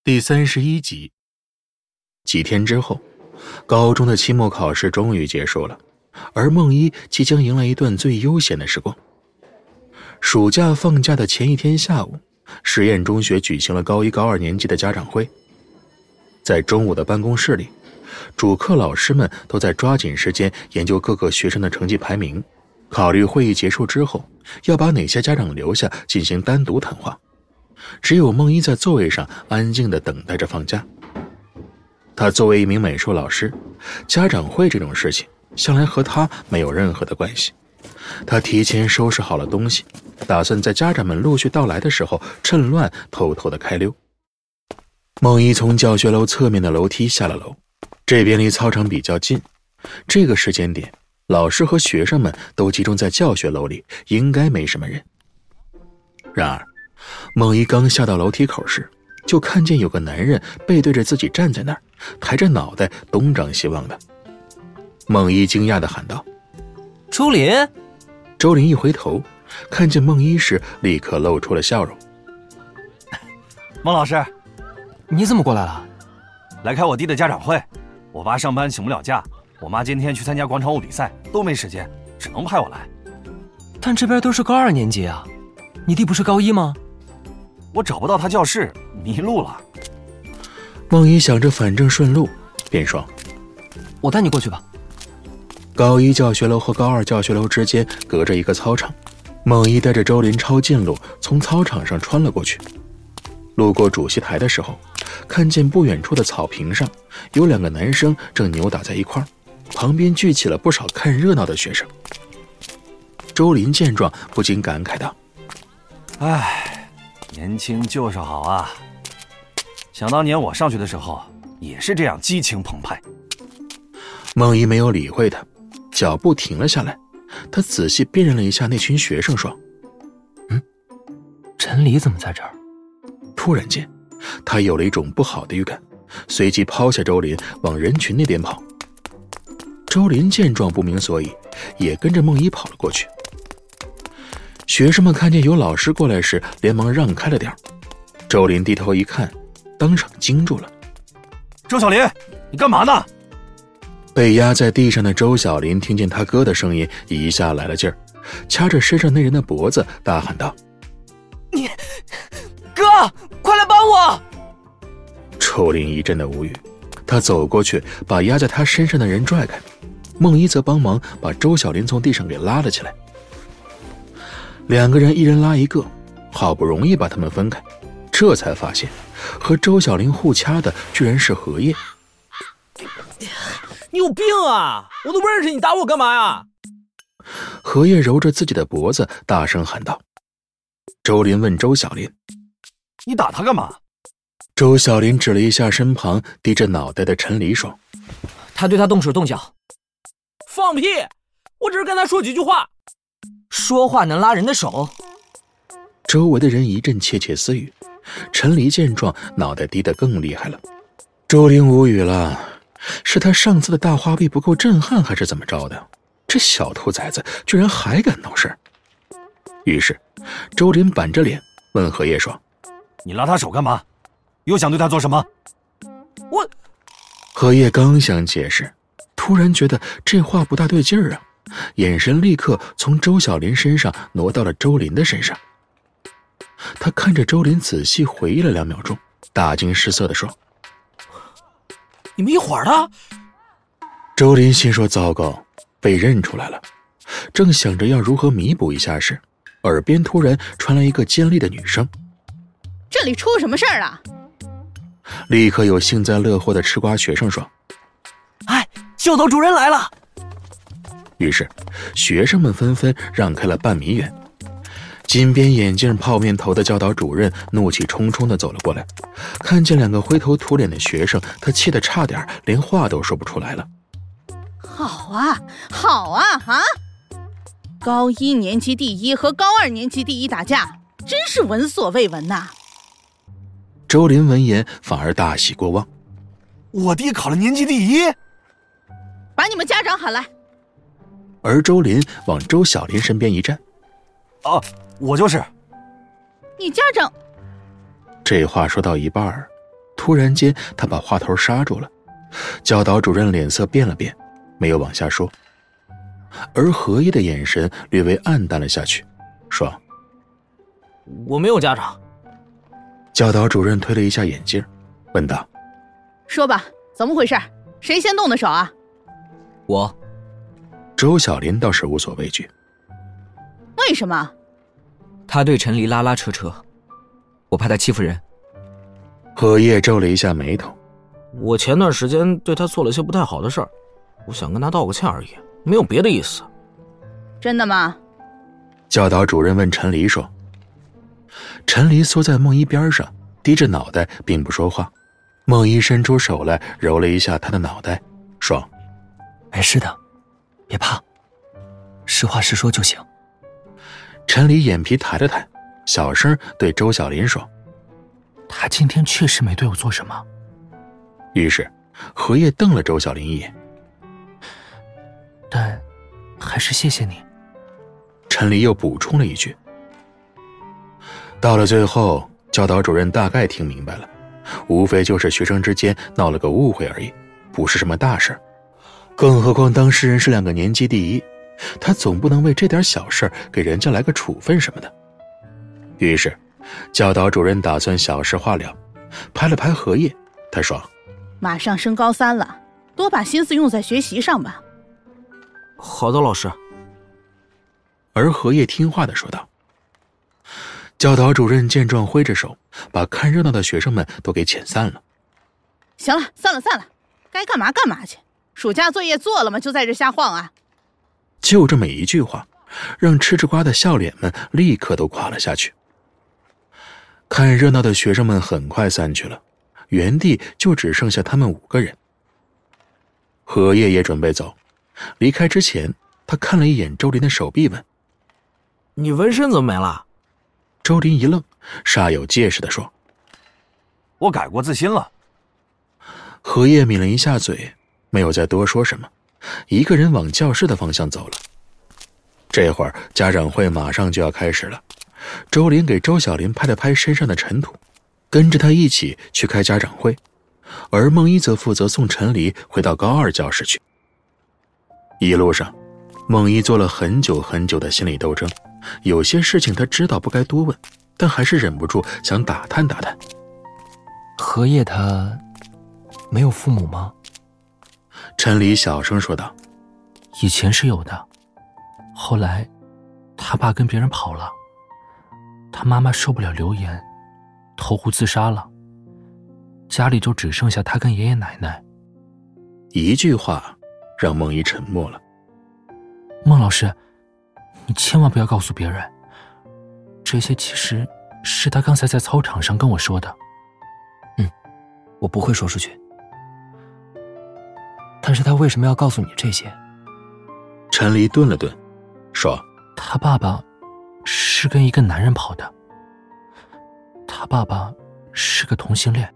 第31集。几天之后，高中的期末考试终于结束了，而梦一即将迎来一段最悠闲的时光。暑假放假的前一天下午，实验中学举行了高一高二年级的家长会。在中午的办公室里，主课老师们都在抓紧时间研究各个学生的成绩排名，考虑会议结束之后要把哪些家长留下进行单独谈话。只有梦一在座位上安静地等待着放假。他作为一名美术老师，家长会这种事情向来和他没有任何的关系。他提前收拾好了东西，打算在家长们陆续到来的时候趁乱偷偷地开溜。梦一从教学楼侧面的楼梯下了楼，这边离操场比较近，这个时间点老师和学生们都集中在教学楼里，应该没什么人。然而梦一刚下到楼梯口时，就看见有个男人背对着自己站在那儿，抬着脑袋东张西望的。梦一惊讶地喊道： 周林！ 周林一回头看见梦一时，立刻露出了笑容。 孟老师， 你怎么过来了？ 来开我弟的家长会。我爸上班请不了假，我妈今天去参加广场舞比赛，都没时间，只能派我来。 但这边都是高二年级啊，你弟不是高一吗？ 我找不到他教室，迷路了。 梦一想着反正顺路，便说： 我带你过去吧。 高一教学楼和高二教学楼之间隔着一个操场，梦一带着周林抄近路从操场上穿了过去。路过主席台的时候，看见不远处的草坪上有两个男生正扭打在一块儿，旁边聚起了不少看热闹的学生。周林见状不禁感慨道： 唉，年轻就是好啊，想当年我上学的时候也是这样激情澎湃。 梦一没有理会他，脚步停了下来，他仔细辨认了一下那群学生，说： 陈离怎么在这儿？ 突然间他有了一种不好的预感，随即抛下周林往人群那边跑。周林见状不明所以，也跟着梦一跑了过去。学生们看见有老师过来时，连忙让开了点。周林低头一看，当场惊住了。 周小林，你干嘛呢？ 被压在地上的周小林听见他哥的声音，一下来了劲儿，掐着身上那人的脖子大喊道： 你哥，快来帮我！ 周林一阵的无语，他走过去把压在他身上的人拽开，梦一则帮忙把周小林从地上给拉了起来。两个人一人拉一个，好不容易把他们分开，这才发现和周小林互掐的居然是荷叶。 你有病啊，我都不认识你，打我干嘛呀？ 荷叶揉着自己的脖子大声喊道。周林问周小林： 你打他干嘛？ 周小林指了一下身旁低着脑袋的陈离，说： 他对他动手动脚。 放屁，我只是跟他说几句话。 说话能拉人的手？ 周围的人一阵窃窃私语。陈离见状，脑袋低得更厉害了。周林无语了，是他上次的大花臂不够震撼，还是怎么着的？这小兔崽子居然还敢闹事。于是周林板着脸问荷叶说： 你拉他手干嘛？又想对他做什么？ 我…… 荷叶刚想解释，突然觉得这话不大对劲儿啊，眼神立刻从周小林身上挪到了周林的身上。他看着周林仔细回忆了2秒钟，大惊失色地说： 你们一伙儿的？ 周林心说糟糕，被认出来了，正想着要如何弥补一下时，耳边突然传来一个尖利的女声： 这里出什么事儿了？ 立刻有幸灾乐祸的吃瓜学生说： 哎，教导主任来了。 于是学生们纷纷让开了半米远。金边眼镜泡面头的教导主任怒气冲冲地走了过来，看见2个灰头土脸的学生，他气得差点连话都说不出来了。 好啊好啊啊！高1年级第1和高2年级第1打架，真是闻所未闻呐。 周林闻言反而大喜过望： 我弟考了年级第1！ 把你们家长喊来。 而周林往周小林身边一站： 我就是。 你家长…… 这话说到一半， 突然间，他把话头刹住了。教导主任脸色变了变，没有往下说。而荷叶的眼神略微暗淡了下去，说：“ 我没有家长。” 教导主任推了一下眼镜，问道：“ 说吧，怎么回事？谁先动的手啊？” 我。 周小林倒是无所畏惧。 为什么？ 他对陈离拉拉扯扯，我怕他欺负人。 荷叶皱了一下眉头。 我前段时间对他做了些不太好的事儿，我想跟他道个歉而已，没有别的意思。 真的吗？ 教导主任问陈离说。陈离缩在梦一边上，低着脑袋并不说话。梦一伸出手来揉了一下他的脑袋，说：“ 没事的，别怕，实话实说就行。” 陈离眼皮抬了抬，小声对周小林说：“ 他今天确实没对我做什么。” 于是荷叶瞪了周小林一眼。 但还是谢谢你。 陈离又补充了一句。到了最后，教导主任大概听明白了，无非就是学生之间闹了个误会而已，不是什么大事。更何况当事人是2个年级第一，他总不能为这点小事给人家来个处分什么的。于是教导主任打算小事化了，拍了拍荷叶，他说：“ 马上升高3了，多把心思用在学习上吧。” 好的，老师。 而荷叶听话地说道。教导主任见状挥着手，把看热闹的学生们都给遣散了。 行了，散了，该干嘛干嘛去。暑假作业做了吗？就在这瞎晃啊！ 就这么一句话，让吃着瓜的笑脸们立刻都垮了下去。看热闹的学生们很快散去了，原地就只剩下他们5个人。荷叶也准备走，离开之前，他看了一眼周林的手臂，问：“ 你纹身怎么没了？” 周林一愣，煞有介事地说：“ 我改过自新了。” 荷叶抿了一下嘴，没有再多说什么，一个人往教室的方向走了。这会儿家长会马上就要开始了，周林给周小林拍了拍身上的尘土，跟着他一起去开家长会，而梦一则负责送陈离回到高2教室去。一路上，梦一做了很久很久的心理斗争，有些事情他知道不该多问，但还是忍不住想打探打探。 荷叶他没有父母吗？ 陈离小声说道：“ 以前是有的，后来他爸跟别人跑了，他妈妈受不了流言，投湖自杀了，家里就只剩下他跟爷爷奶奶。” 一句话让梦一沉默了。 孟老师，你千万不要告诉别人，这些其实是他刚才在操场上跟我说的。我不会说出去。但是他为什么要告诉你这些？ 陈离顿了顿，说：“ 他爸爸是跟一个男人跑的，他爸爸是个同性恋。”